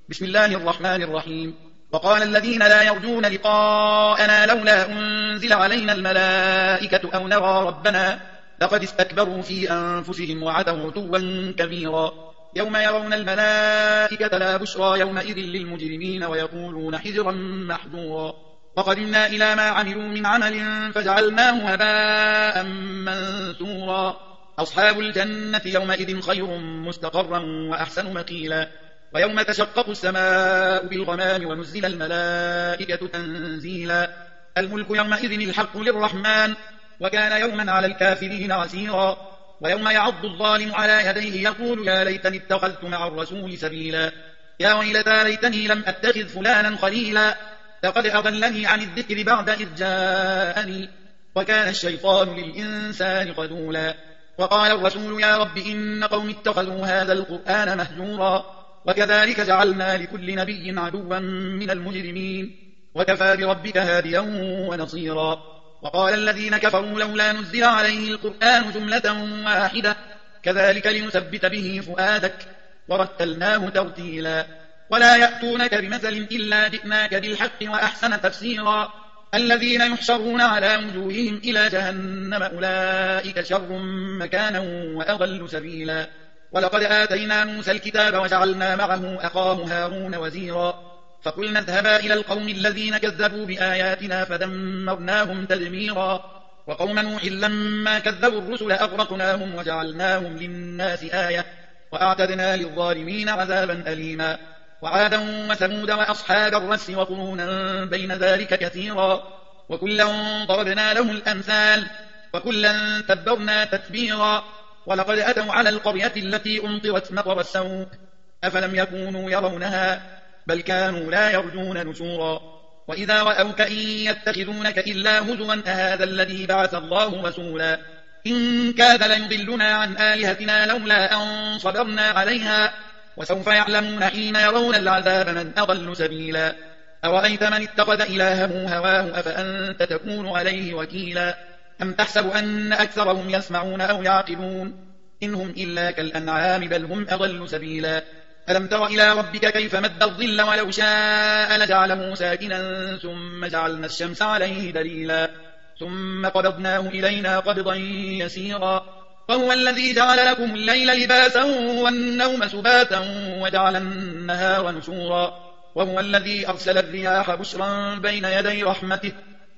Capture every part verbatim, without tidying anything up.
بسم الله الرحمن الرحيم. وقال الذين لا يرجون لقاءنا لولا أنزل علينا الملائكة أو نرى ربنا لقد استكبروا في أنفسهم وعتوا عتوا كبيرا. يوم يرون الملائكة لا بشرى يومئذ للمجرمين ويقولون حجرا محجورا. وقدمنا إلى ما عملوا من عمل فجعلناه هباء منثورا. أصحاب الجنة يومئذ خير مستقرا وأحسن مقيلا. ويوم تشقق السماء بالغمام ونزل الملائكة تنزيلا. الملك يومئذ الحق للرحمن وكان يوما على الكافرين عسيرا. ويوم يعض الظالم على يديه يقول يا ليتني اتخذت مع الرسول سبيلا. يا ويلتى ليتني لم أتخذ فلانا خليلا لقد أضلني عن الذكر بعد إذ جاءني وكان الشيطان للإنسان خذولا. وقال الرسول يا رب إن قوم اتخذوا هذا القرآن مهجورا. وكذلك جعلنا لكل نبي عدوا من المجرمين وكفى بربك هاديا ونصيرا. وقال الذين كفروا لولا نزل عليه القرآن جملة واحدة كذلك لنثبت به فؤادك ورتلناه ترتيلا. ولا يأتونك بمثل إلا جئناك بالحق وأحسن تفسيرا. الذين يحشرون على وجوههم إلى جهنم أولئك شر مكانا وأضل سبيلا. ولقد آتينا موسى الكتاب وجعلنا معه أخاه هارون وزيرا. فقلنا اذهبا إلى القوم الذين كذبوا بآياتنا فدمرناهم تدميرا. وقوم نوح لما كذبوا الرسل أغرقناهم وجعلناهم للناس آية وأعتدنا للظالمين عذابا أليما. وعادا وثمود وأصحاب الرس وقرونا بين ذلك كثيرا. وكلا ضربنا له الأمثال وكلا تبرنا تتبيرا. ولقد أتوا على القرية التي أمطرت مطر السوء أفلم يكونوا يرونها بل كانوا لا يرجون نشورا. وإذا رأوك إن يتخذونك إلا هزوا أهذا الذي بعث الله رسولا. إن كاد ليضلنا عن آلهتنا لولا أن صبرنا عليها وسوف يعلمون حين يرون العذاب من أضل سبيلا. أرأيت من اتخذ إلهه هواه أفأنت تكون عليه وكيلا. أم تحسب أن أكثرهم يسمعون أو يعقلون إنهم إلا كالأنعام بل هم أضل سبيلا. ألم تر إلى ربك كيف مد الظل ولو شاء لجعله ساكنا ثم جعلنا الشمس عليه دليلا ثم قبضناه إلينا قبضا يسيرا. وهو الذي جعل لكم الليل لباسا والنوم سباتا وجعل النهار نشورا. وهو الذي أرسل الرياح بشرا بين يدي رحمته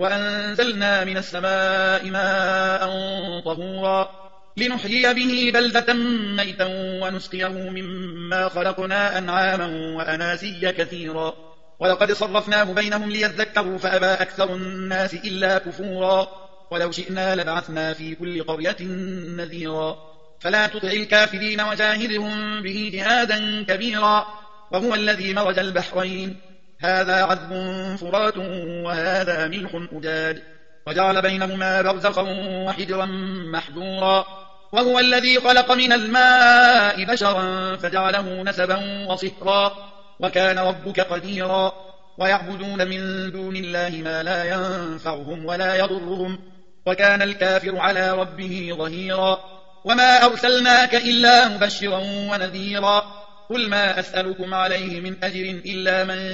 وأنزلنا من السماء ماء طهورا لنحيي به بلدة ميتا ونسقيه مما خلقنا أنعاما وأناسيا كثيرا. ولقد صرفناه بينهم ليذكروا فأبى أكثر الناس إلا كفورا. ولو شئنا لبعثنا في كل قرية نذيرا. فلا تطع الكافرين وجاهدهم به جهادا كبيرا. وهو الذي مرج البحرين هذا عذب فرات وهذا ملح أجاج وجعل بينهما برزخا وحجرا محجورا. وهو الذي خلق من الماء بشرا فجعله نسبا وصهرا وكان ربك قديرا. ويعبدون من دون الله ما لا ينفعهم ولا يضرهم وكان الكافر على ربه ظهيرا. وما أرسلناك إلا مبشرا ونذيرا. قل ما أسألكم عليه من أجر إلا من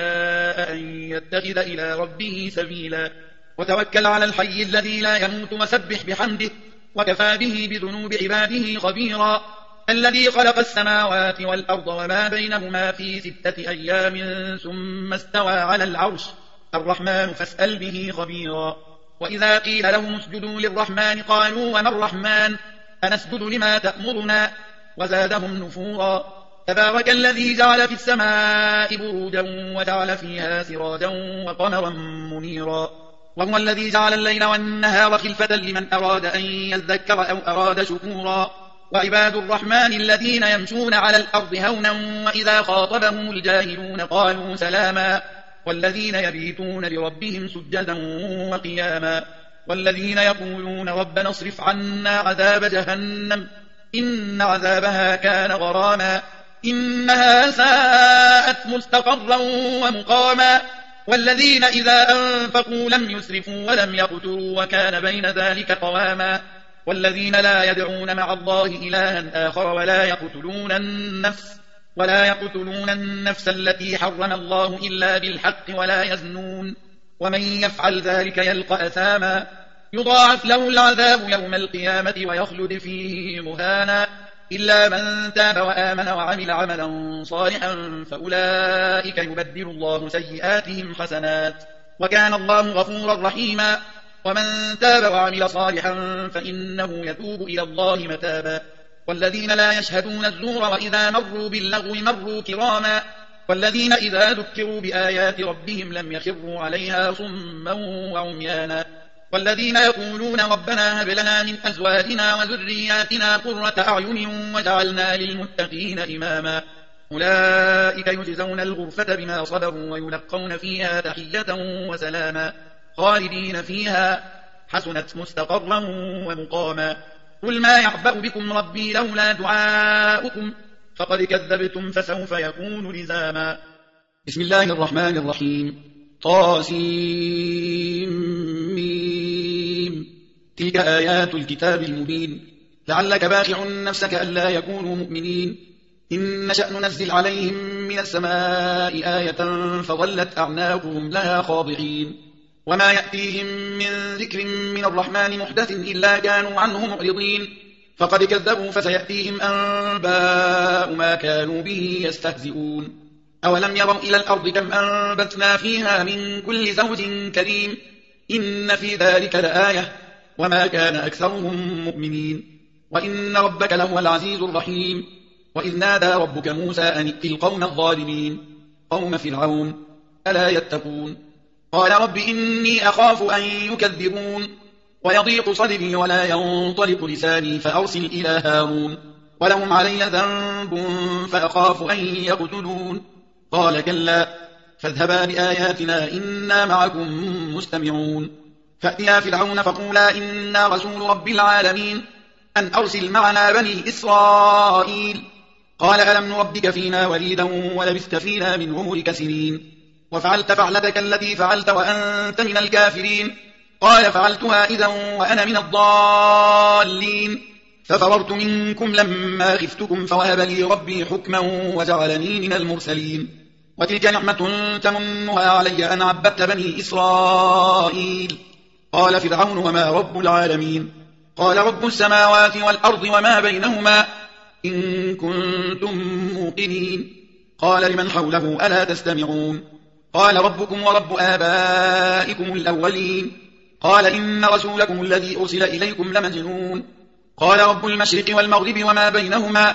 شاء أن يتخذ إلى ربه سبيلا. وتوكل على الحي الذي لا يموت وسبح بحمده وكفى به بذنوب عباده خبيرا. الذي خلق السماوات والأرض وما بينهما في ستة أيام ثم استوى على العرش الرحمن فاسأل به خبيرا. وإذا قيل لهم اسجدوا للرحمن قالوا وما الرحمن أنسجد لما تأمرنا وزادهم نفورا. تبارك الذي جعل في السماء بروجا وجعل فيها سراجا وقمرا منيرا. وهو الذي جعل الليل والنهار خلفة لمن أراد أن يذكر أو أراد شكورا. وعباد الرحمن الذين يمشون على الأرض هونا وإذا خاطبهم الجاهلون قالوا سلاما. والذين يبيتون لربهم سجدا وقياما. والذين يقولون ربنا اصرف عنا عذاب جهنم إن عذابها كان غراما إنها ساءت مستقرا ومقاما. والذين إذا أنفقوا لم يسرفوا ولم يقتروا وكان بين ذلك قواما. والذين لا يدعون مع الله إلها آخر ولا يقتلون النفس ولا يقتلون النفس التي حرم الله إلا بالحق ولا يزنون ومن يفعل ذلك يلقى أثاما يضاعف له العذاب يوم القيامة ويخلد فيه مهانا إلا من تاب وآمن وعمل عملا صالحا فأولئك يبدل الله سيئاتهم حسنات وكان الله غفورا رحيما ومن تاب وعمل صالحا فإنه يتوب إلى الله متابا والذين لا يشهدون الزور وإذا مروا باللغو مروا كراما والذين إذا ذكروا بآيات ربهم لم يخروا عليها صما وعميانا والذين يقولون ربنا هب لنا من أزواجنا وذرياتنا قرة أعين وجعلنا للمتقين إماما أولئك يجزون الغرفة بما صبروا ويلقون فيها تحية وسلاما خالدين فيها حسنت مستقرا ومقاما قل ما يعبأ بكم ربي لولا دعاؤكم فقد كذبتم فسوف يكون لزاما. بسم الله الرحمن الرحيم. طاسيم تلك آيات الكتاب المبين لعلك باخع نفسك ألا يكونوا مؤمنين إن نشأ ننزل عليهم من السماء آية فظلت أعناقهم لها خاضعين وما يأتيهم من ذكر من الرحمن محدث إلا كانوا عنه معرضين فقد كذبوا فسيأتيهم أنباء ما كانوا به يستهزئون أولم يروا إلى الأرض كم أنبتنا فيها من كل زوج كريم إن في ذلك لآية وما كان أكثرهم مؤمنين وإن ربك لهو العزيز الرحيم وإذ نادى ربك موسى أن ائت القوم الظالمين قوم فرعون ألا يتقون قال رب إني أخاف أن يكذبون ويضيق صدري ولا ينطلق لساني فأرسل إلى هارون ولهم علي ذنب فأخاف أن يقتلون قال كلا فاذهبا بآياتنا إنا معكم مستمعون فأتيا فرعون فقولا إنا رسول رب العالمين أن أرسل معنا بني إسرائيل قال ألم نربك فينا وليدا ولبثت فينا من عمرك سنين وفعلت فعلتك التي فعلت وأنت من الكافرين قال فعلتها إذا وأنا من الضالين ففررت منكم لما خفتكم فوهب لي ربي حكما وجعلني من المرسلين وتلك نعمة تمنها علي أن عبدت بني إسرائيل قال فرعون وما رب العالمين قال رب السماوات والأرض وما بينهما إن كنتم موقنين قال لمن حوله ألا تستمعون قال ربكم ورب آبائكم الأولين قال إن رسولكم الذي أرسل إليكم لمجنون قال رب المشرق والمغرب وما بينهما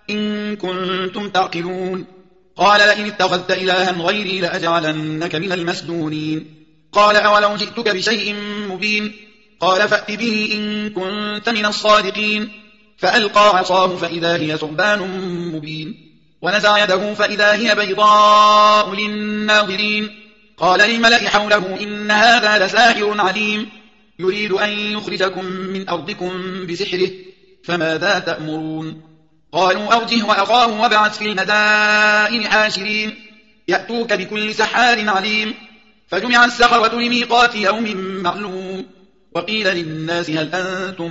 إن كنتم تعقلون قال لئن اتخذت إلها غيري لأجعلنك من المسجونين قال أولو جئتك بشيء مبين قال فأت به إن كنت من الصادقين فألقى عصاه فإذا هي ثعبان مبين ونزع يده فإذا هي بيضاء للناظرين قال للملأ حوله إن هذا لساحر عليم يريد أن يخرجكم من أرضكم بسحره فماذا تأمرون قالوا أرجه وأخاه وابعث في المدائن حاشرين يأتوك بكل سحار عليم فجمع السحرة لميقات يوم معلوم وقيل للناس هل أنتم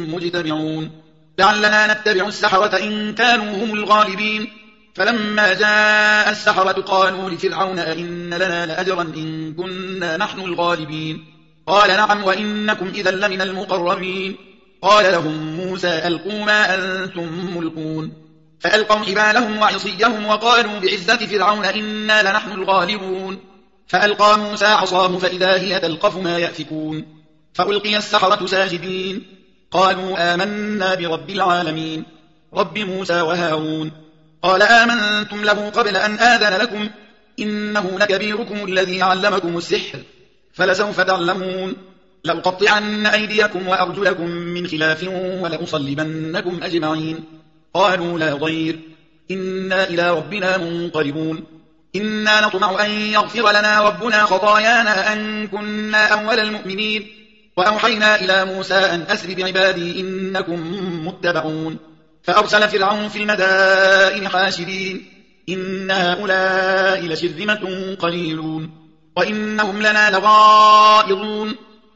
مجتمعون لعلنا نتبع السحرة إن كانوا هم الغالبين فلما جاء السحرة قالوا لفرعون أئن لنا لأجرا إن كنا نحن الغالبين قال نعم وإنكم إذا لمن المقربين قال لهم موسى ألقوا ما أنتم ملقون فألقوا حبالهم وعصيهم وقالوا بعزة فرعون إنا لنحن الغالبون فألقى موسى عصاه فإذا هي تلقف ما يأفكون فألقي السحرة ساجدين قالوا آمنا برب العالمين رب موسى وهارون قال آمنتم له قبل أن آذن لكم إنه لكبيركم الذي علمكم السحر فلسوف تعلمون لأقطعن أيديكم وأرجلكم من خلاف ولأصلبنكم أجمعين قالوا لا ضير إنا إلى ربنا منقلبون إنا نطمع أن يغفر لنا ربنا خطايانا أن كنا أول المؤمنين وأوحينا إلى موسى أن أسر بعبادي إنكم متبعون فأرسل فرعون في المدائن حاشرين إن هؤلاء لشرذمة قليلون وإنهم لنا لغائظون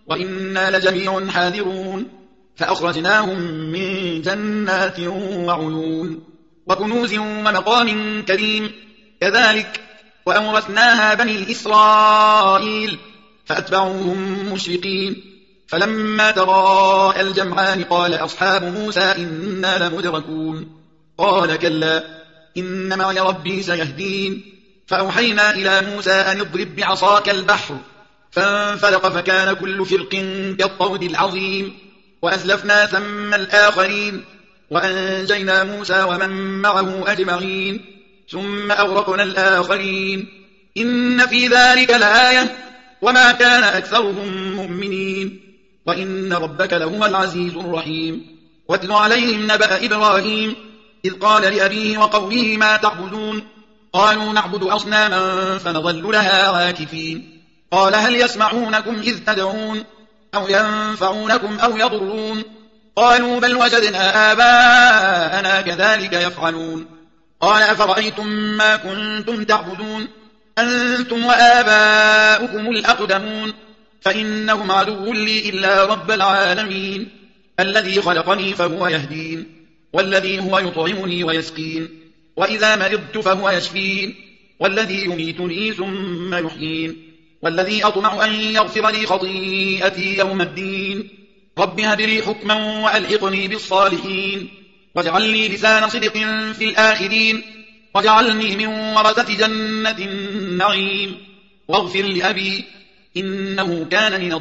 وإنا لجميع حاذرون فأخرجناهم من جنات وعيون وكنوز ومقام كريم. كذلك وأورثناها بني إسرائيل فأتبعوهم مشرقين. فلما تراءى الجمعان قال أصحاب موسى إنا لمدركون قال كلا إن معي ربي سيهدين. فأوحينا إلى موسى أن اضرب بعصاك البحر فانفلق فكان كل فرق كالطود العظيم. وأزلفنا ثم الآخرين وأنجينا موسى ومن معه أجمعين ثم أغرقنا الآخرين. إن في ذلك لآية وما كان أكثرهم مؤمنين وإن ربك لهو العزيز الرحيم. واتل عليهم نبأ إبراهيم إذ قال لأبيه وقومه ما تعبدون قالوا نعبد أصناما فنظل لها عاكفين. قال هل يسمعونكم إذ تدعون أو ينفعونكم أو يضرون قالوا بل وجدنا آباءنا كذلك يفعلون. قال أفرأيتم ما كنتم تعبدون أنتم وآباؤكم الأقدمون فإنهم عدو لي إلا رب العالمين الذي خلقني فهو يهدين والذي هو يطعمني ويسقين وإذا مرضت فهو يشفين والذي يميتني ثم يحيين والذي أطمع أن يغفر لي خطيئتي يوم الدين. رب هب لي حكما وألحقني بالصالحين واجعل لي لسان صدق في الآخرين واجعلني من ورثة جنة النعيم واغفر لأبي إنه كان من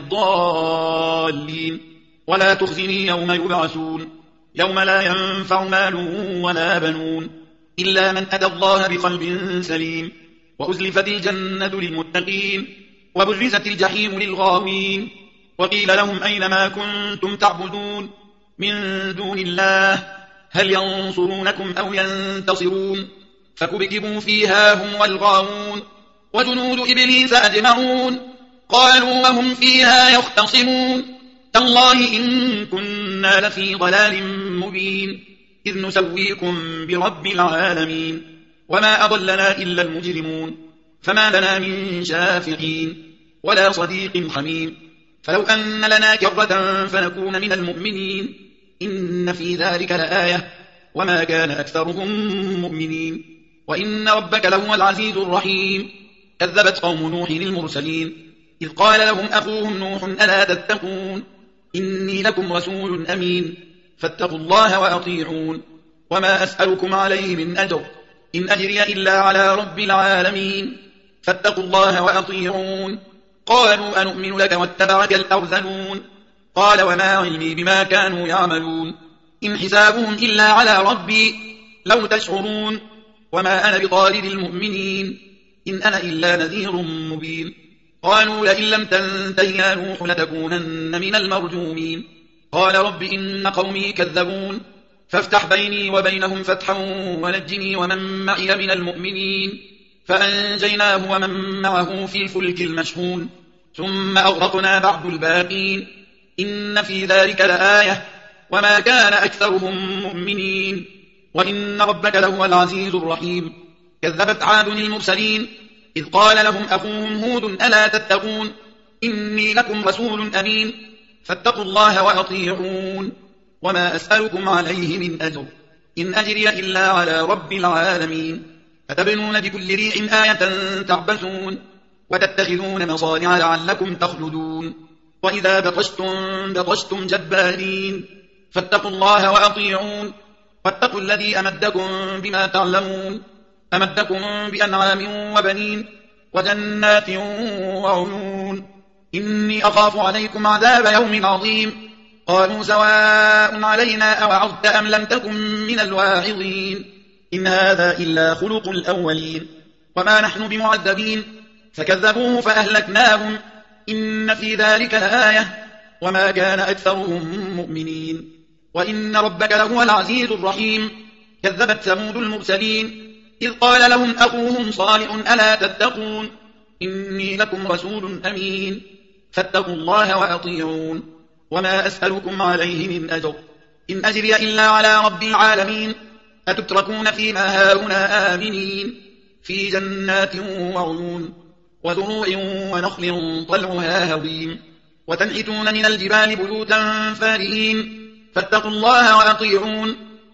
الضالين ولا تخزني يوم يبعثون يوم لا ينفع مال ولا بنون إلا من أتى الله بقلب سليم وأزلفت الجنة للمتقين وبرزت الجحيم للغاوين وقيل لهم أين ما كنتم تعبدون من دون الله هل ينصرونكم أو ينتصرون فكبكبوا فيها هم والغاوون وجنود إبليس أجمعون قالوا وهم فيها يختصمون تالله إن كنا لفي ضلال مبين إذ نسويكم برب العالمين وما أضلنا إلا المجرمون فما لنا من شافعين ولا صديق حميم فلو أن لنا كرة فنكون من المؤمنين إن في ذلك لآية وما كان أكثرهم مؤمنين وإن ربك لهو العزيز الرحيم. كذبت قوم نوح المرسلين إذ قال لهم أخوهم نوح ألا تتقون إني لكم رسول أمين فاتقوا الله وأطيعون وما أسألكم عليه من أجر إن أجري إلا على رب العالمين فاتقوا الله وأطيعون. قالوا أنؤمن لك واتبعك الأرذلون قال وما علمي بما كانوا يعملون إن حسابهم إلا على ربي لو تشعرون وما أنا بطارد المؤمنين إن أنا إلا نذير مبين. قالوا لئن لم تنته يا نوح لتكونن من المرجومين قال رب إن قومي كذبون فافتح بيني وبينهم فتحا ونجني ومن معي من المؤمنين فأنجيناه ومن معه في الفلك المشحون ثم أغرقنا بعد الباقين إن في ذلك لآية وما كان أكثرهم مؤمنين وإن ربك لهو العزيز الرحيم. كذبت عاد المرسلين إذ قال لهم أخوهم هود ألا تتقون إني لكم رسول أمين فاتقوا الله وأطيعون وما أسألكم عليه من أجر إن أجري إلا على رب العالمين. فتبنون بكل ريح آية تعبثون وتتخذون مصانع لعلكم تخلدون وإذا بطشتم بطشتم جبارين فاتقوا الله وأطيعون واتقوا الذي أمدكم بما تعلمون أمدكم بأنعام وبنين وجنات وعيون إني أخاف عليكم عذاب يوم عظيم. قالوا سواء علينا أوعظت أم لم تكن من الواعظين إن هذا إلا خلق الأولين وما نحن بمعذبين فكذبوه فأهلكناهم إن في ذلك لآية وما كان أكثرهم مؤمنين وإن ربك لهو العزيز الرحيم. كذبت ثمود المرسلين إذ قال لهم أخوهم صالح ألا تتقون إني لكم رسول أمين فاتقوا الله وأطيعون وما أسألكم عليه من أجر إن أجري إلا على رب العالمين. أتتركون فيما هاهنا آمنين في جنات وعيون وزروع ونخل طلعها هضيم وتنحتون من الجبال بيوتا فارهين فاتقوا الله وأطيعون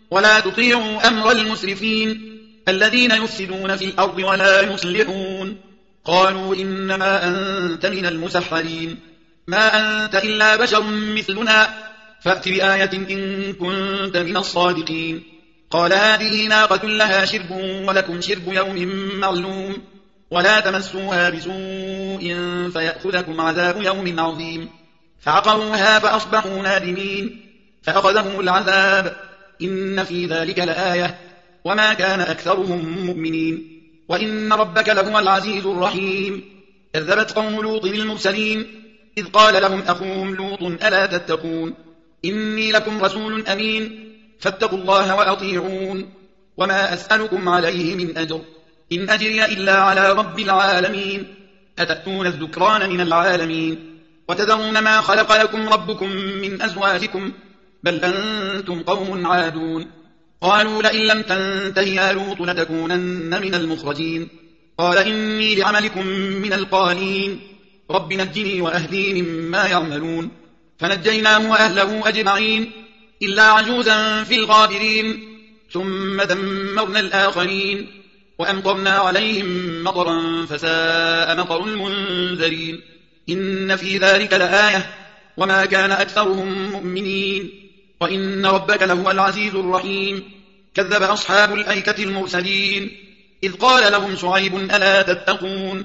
ولا تطيعوا أمر المسرفين الذين يفسدون في الأرض ولا يصلحون. قالوا إنما أنت من المسحرين، ما أنت إلا بشر مثلنا، فأت بآية إن كنت من الصادقين. قال هذه ناقة لها شرب ولكم شرب يوم معلوم، ولا تمسوها بسوء فيأخذكم عذاب يوم عظيم. فعقروها فأصبحوا نادمين، فأخذهم العذاب، إن في ذلك لآية، وما كان أكثرهم مؤمنين، وإن ربك لهو العزيز الرحيم. كذبت قوم لوط المرسلين إذ قال لهم أخوهم لوط ألا تتقون إني لكم رسول أمين فاتقوا الله وأطيعون. وما أسألكم عليه من أجر، إن أجري إلا على رب العالمين. أتأتون الذكران من العالمين وتذرون ما خلق لكم ربكم من أزواجكم، بل أنتم قوم عادون. قالوا لئن لم تنته يا لوط لتكونن من المخرجين. قال إني لعملكم من القالين، رب نجني وأهلي مما يعملون. فنجيناه وأهله أجمعين إلا عجوزا في الغابرين، ثم دمرنا الآخرين وأمطرنا عليهم مطرا فساء مطر المنذرين. إن في ذلك لآية، وما كان أكثرهم مؤمنين، وإن ربك لهو العزيز الرحيم. كذب أصحاب الأيكة المرسلين إذ قال لهم شعيب ألا تتقون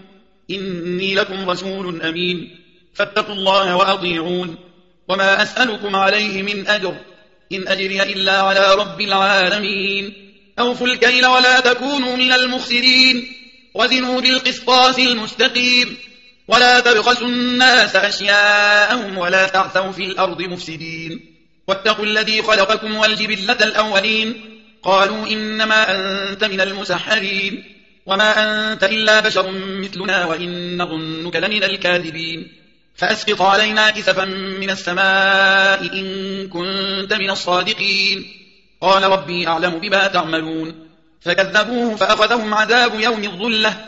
إني لكم رسول أمين فاتقوا الله وأطيعون. وما أسألكم عليه من أجر، إن أجري إلا على رب العالمين. أوفوا الكيل ولا تكونوا من المخسرين، وزنوا بالقسطاس المستقيم، ولا تبخسوا الناس أشياءهم ولا تعثوا في الأرض مفسدين. واتقوا الذي خلقكم والجبلة الأولين. قالوا إنما أنت من المسحرين، وما أنت إلا بشر مثلنا وإن نظنك لمن الكاذبين. فأسقط علينا كسفا من السماء إن كنت من الصادقين. قال ربي أعلم بما تعملون. فكذبوه فأخذهم عذاب يوم الظلة،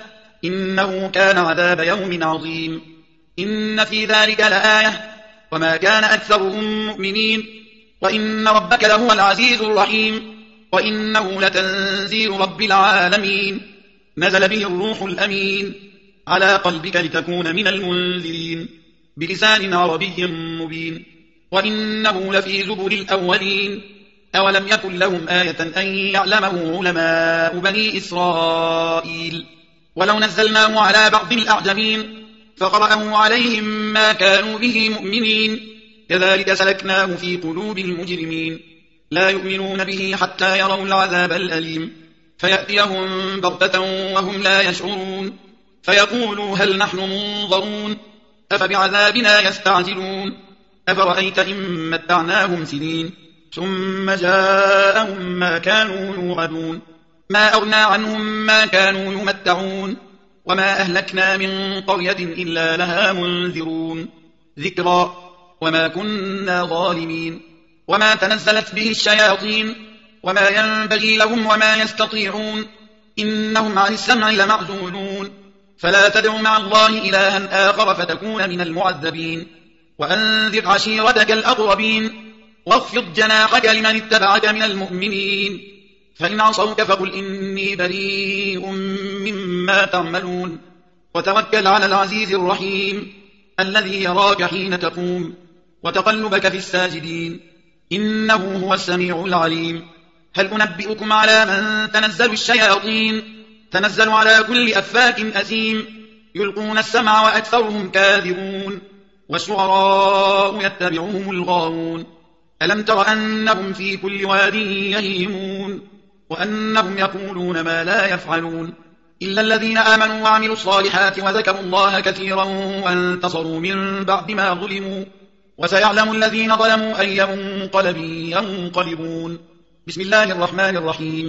إنه كان عذاب يوم عظيم. إن في ذلك لآية، وما كان أكثرهم مؤمنين، وإن ربك لهو العزيز الرحيم. وإنه لتنزيل رب العالمين، نزل به الروح الأمين على قلبك لتكون من المنذرين، بلسان عربي مبين. وإنه لفي زبر الأولين. أولم يكن لهم آية أن يعلمه علماء بني إسرائيل. ولو نزلناه على بعض الأعجمين فقرأه عليهم ما كانوا به مؤمنين، كذلك سلكناه في قلوب المجرمين. لا يؤمنون به حتى يروا العذاب الأليم، فيأتيهم بغتة وهم لا يشعرون، فيقولوا هل نحن منظرون، أفبعذابنا يستعجلون، أفرأيت إن متعناهم سنين ثم جاءهم ما كانوا يوعدون، ما أغنى عنهم ما كانوا يمتعون، وما أهلكنا من قرية إلا لها منذرون. ذكرى وما كنا ظالمين. وما تنزلت به الشياطين وما ينبغي لهم وما يستطيعون، إنهم عن السمع لمعزولون. فلا تدع مع الله إلها آخر فتكون من المعذبين. وأنذر عشيرتك الأقربين، واخفض جناحك لمن اتبعك من المؤمنين. فإن عصوك فقل إني بريء مما تعملون. وتوكل على العزيز الرحيم الذي يراك حين تقوم وتقلبك في الساجدين، إنه هو السميع العليم. هل أنبئكم على من تنزل الشياطين؟ تنزل على كل أفاك أثيم، يلقون السمع وأكثرهم كاذبون، والشعراء يتبعهم الغاوون. ألم تر أنهم في كل واد يهيمون، وأنهم يقولون ما لا يفعلون، إلا الذين آمنوا وعملوا الصالحات وذكروا الله كثيرا وانتصروا من بعد ما ظلموا، وسيعلم الذين ظلموا أي منقلب ينقلبون. بسم الله الرحمن الرحيم.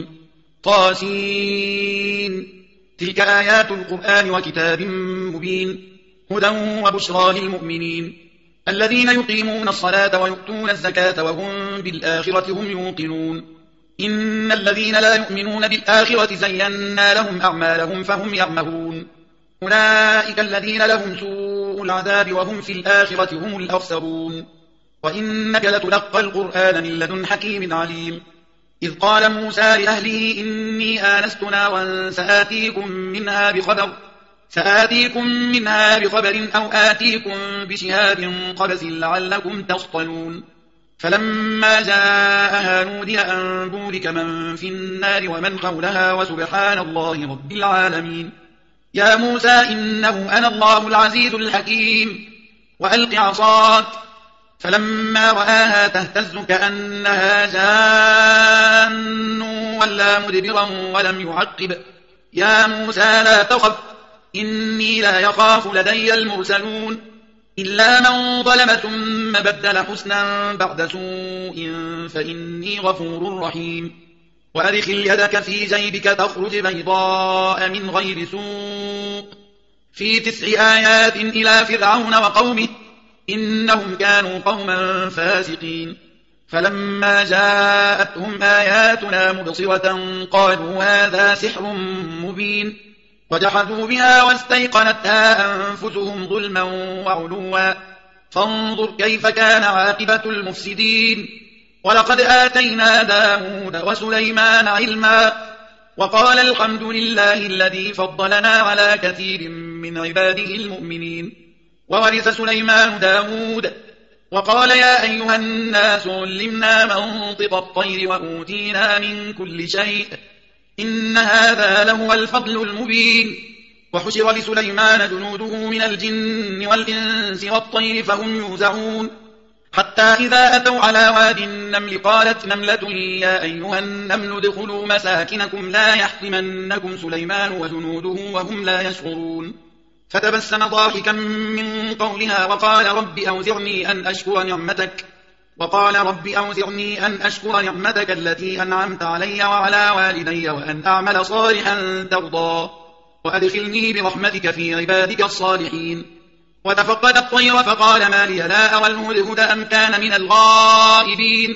طاسين. تلك آيات القرآن وكتاب مبين، هدى وبشرى للمؤمنين الذين يقيمون الصلاة ويؤتون الزكاة وهم بالآخرة هم يوقنون. إن الذين لا يؤمنون بالآخرة زينا لهم أعمالهم فهم يعمهون. أولئك الذين لهم سوء العذاب وهم في الآخرة هم الأخسرون. وإنك لتلقى القرآن من لدن حكيم عليم. إذ قال موسى لأهله إني آنست نارا سآتيكم منها بخبر سآتيكم منها بخبر أو آتيكم بشهاب قبس لعلكم تصطلون فلما جاءها نودي أن بورك من في النار ومن حولها وسبحان الله رب العالمين يا موسى إنه أنا الله العزيز الحكيم وألق عصاك فلما رآها تهتز كأنها جان ولا مدبرا ولم يعقب يا موسى لا تخف إني لا يخاف لدي المرسلون إلا من ظلم ثم بدل حسنا بعد سوء فإني غفور رحيم وأدخل يدك في جيبك تخرج بيضاء من غير سوء في تسع آيات إلى فرعون وقومه إنهم كانوا قوما فاسقين فلما جاءتهم آياتنا مبصرة قالوا هذا سحر مبين وجحدوا بها واستيقنتها أنفسهم ظلما وعلوا فانظر كيف كان عاقبة المفسدين ولقد آتينا داود وسليمان علما وقال الحمد لله الذي فضلنا على كثير من عباده المؤمنين وورث سليمان داود وقال يا أيها الناس علمنا منطق الطير وأوتينا من كل شيء إن هذا لهو الفضل المبين وحشر لسليمان جنوده من الجن والإنس والطير فهم يوزعون حتى إذا أتوا على واد النمل قالت نملة يا أيها النمل ادخلوا مساكنكم لا يحطمنكم سليمان وجنوده وهم لا يشعرون فتبسم ضاحكا من قولها وقال رب أوزعني أن أشكر نعمتك وقال رب أوزعني أن أشكر نعمتك التي أنعمت علي وعلى والدي وأن أعمل صالحا ترضى وأدخلني برحمتك في عبادك الصالحين وتفقد الطير فقال ما لي لا أرى الهدهد أم كان من الغائبين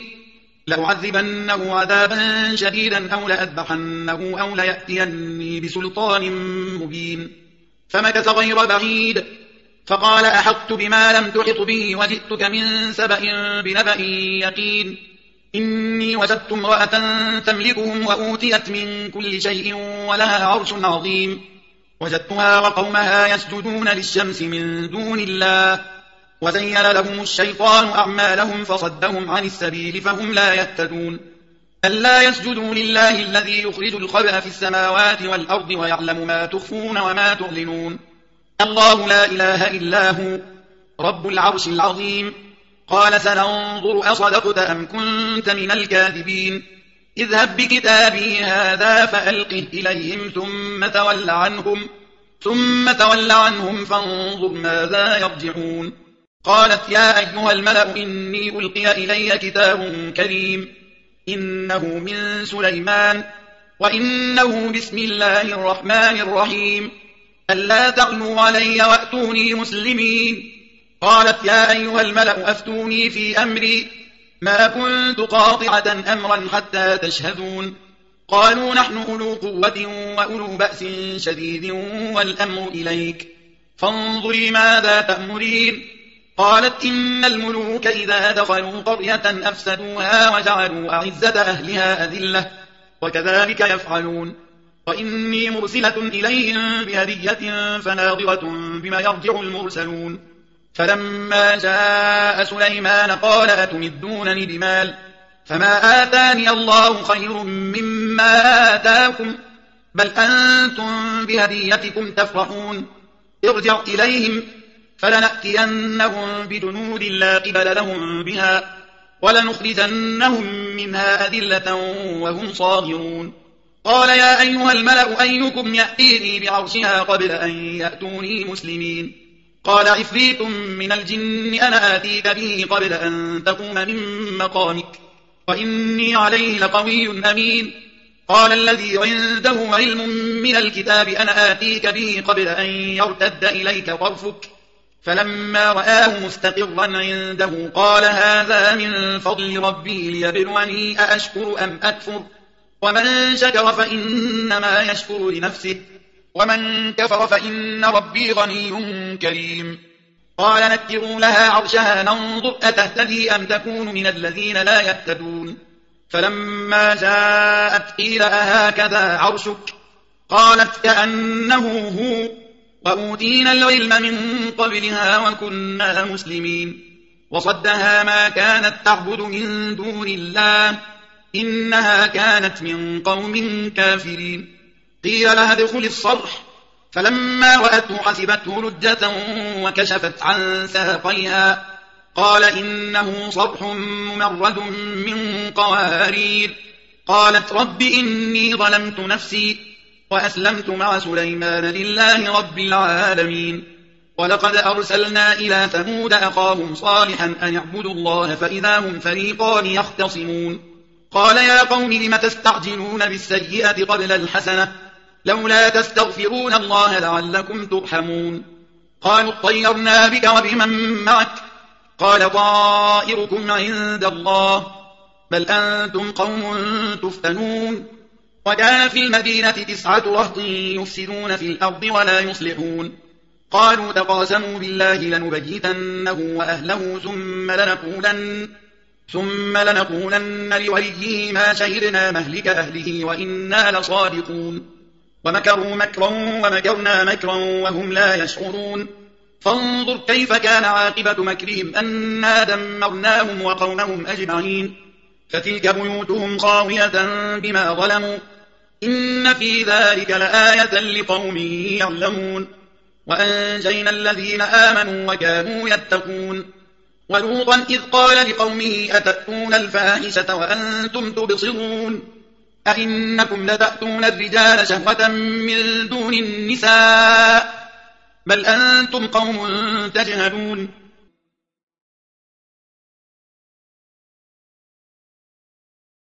لأعذبنه عذابا شديدا أو لأذبحنه أو ليأتيني بسلطان مبين فمكث غير بعيد فقال أحطت بما لم تحط به وجئتك من سبأ بنبأ يقين إني وجدت امرأة تملكهم وأوتيت من كل شيء ولها عرش عظيم وجدتها وقومها يسجدون للشمس من دون الله وزين لهم الشيطان أعمالهم فصدهم عن السبيل فهم لا يهتدون ألا يسجدوا لله الذي يخرج الخبأ في السماوات والأرض ويعلم ما تخفون وما تعلنون الله لا إله إلا هو رب العرش العظيم قال سننظر أصدقت أم كنت من الكاذبين اذهب بكتابي هذا فألقه إليهم ثم تول عنهم ثم تول عنهم فانظر ماذا يرجعون قالت يا أيها الملأ إني ألقي إلي كتاب كريم إنه من سليمان وإنه بسم الله الرحمن الرحيم ألا تعلوا علي وأتوني مسلمين قالت يا أيها الملأ أفتوني في أمري ما كنت قاطعة أمرا حتى تشهدون قالوا نحن أولو قوة وأولو بأس شديد والأمر إليك فانظري ماذا تأمرين قالت إن الملوك إذا دخلوا قرية أفسدوها وجعلوا أعزة أهلها أذلة وكذلك يفعلون وإني مرسلة إليهم بهدية فناظرة بما يرجع المرسلون فلما جاء سليمان قال أتمدونني بمال فما آتاني الله خير مما آتاكم بل أنتم بهديتكم تفرحون ارجع إليهم فلنأتينهم بجنود لا قبل لهم بها ولنخرجنهم منها أذلة وهم صاغرون قال يا أيها الملأ أيكم يأتيني بعرشها قبل أن يأتوني مسلمين قال عفريت من الجن أنا آتيك به قبل أن تقوم من مقامك وإني عليه لقوي أمين قال الذي عنده علم من الكتاب أنا آتيك به قبل أن يرتد إليك طرفك فلما رآه مستقرا عنده قال هذا من فضل ربي ليبلوني أأشكر أم أكفر ومن شكر فإنما يشكر لنفسه ومن كفر فإن ربي غني كريم قال نكروا لها عرشها ننظر أتهتدي أم تكون من الذين لا يهتدون فلما جاءت قيل أهكذا عرشك قالت كأنه هو وأوتينا العلم من قبلها وكنا مسلمين وصدها ما كانت تعبد من دون الله إنها كانت من قوم كافرين قيل لها ادخل الصرح فلما رأته حسبته لجة وكشفت عن ساقيها قال إنه صرح ممرد من قوارير قالت رب إني ظلمت نفسي وأسلمت مع سليمان لله رب العالمين ولقد أرسلنا إلى ثمود أخاهم صالحا أن اعبدوا الله فإذا هم فريقان يختصمون قال يا قوم لم تستعجلون بالسيئة قبل الحسنة لولا تستغفرون الله لعلكم ترحمون قالوا اطيرنا بك وبمن معك قال طائركم عند الله بل أنتم قوم تفتنون وكان في المدينة تسعة رهط يفسدون في الأرض ولا يصلحون قالوا تقاسموا بالله لنبيتنه وأهله ثم لنقولن, ثم لنقولن لوليه ما شهدنا مهلك أهله وإنا لصادقون ومكروا مكرا ومكرنا مكرا وهم لا يشعرون فانظر كيف كان عاقبة مكرهم أنا دمرناهم وقومهم أجمعين فتلك بيوتهم خاوية بما ظلموا إن في ذلك لآية لقوم يعلمون وأنجينا الذين آمنوا وكانوا يتقون ولوطا إذ قال لقومه أتأتون الفاحشة وأنتم تبصرون أئنكم لتأتون الرجال شهوة من دون النساء بل أنتم قوم تجهلون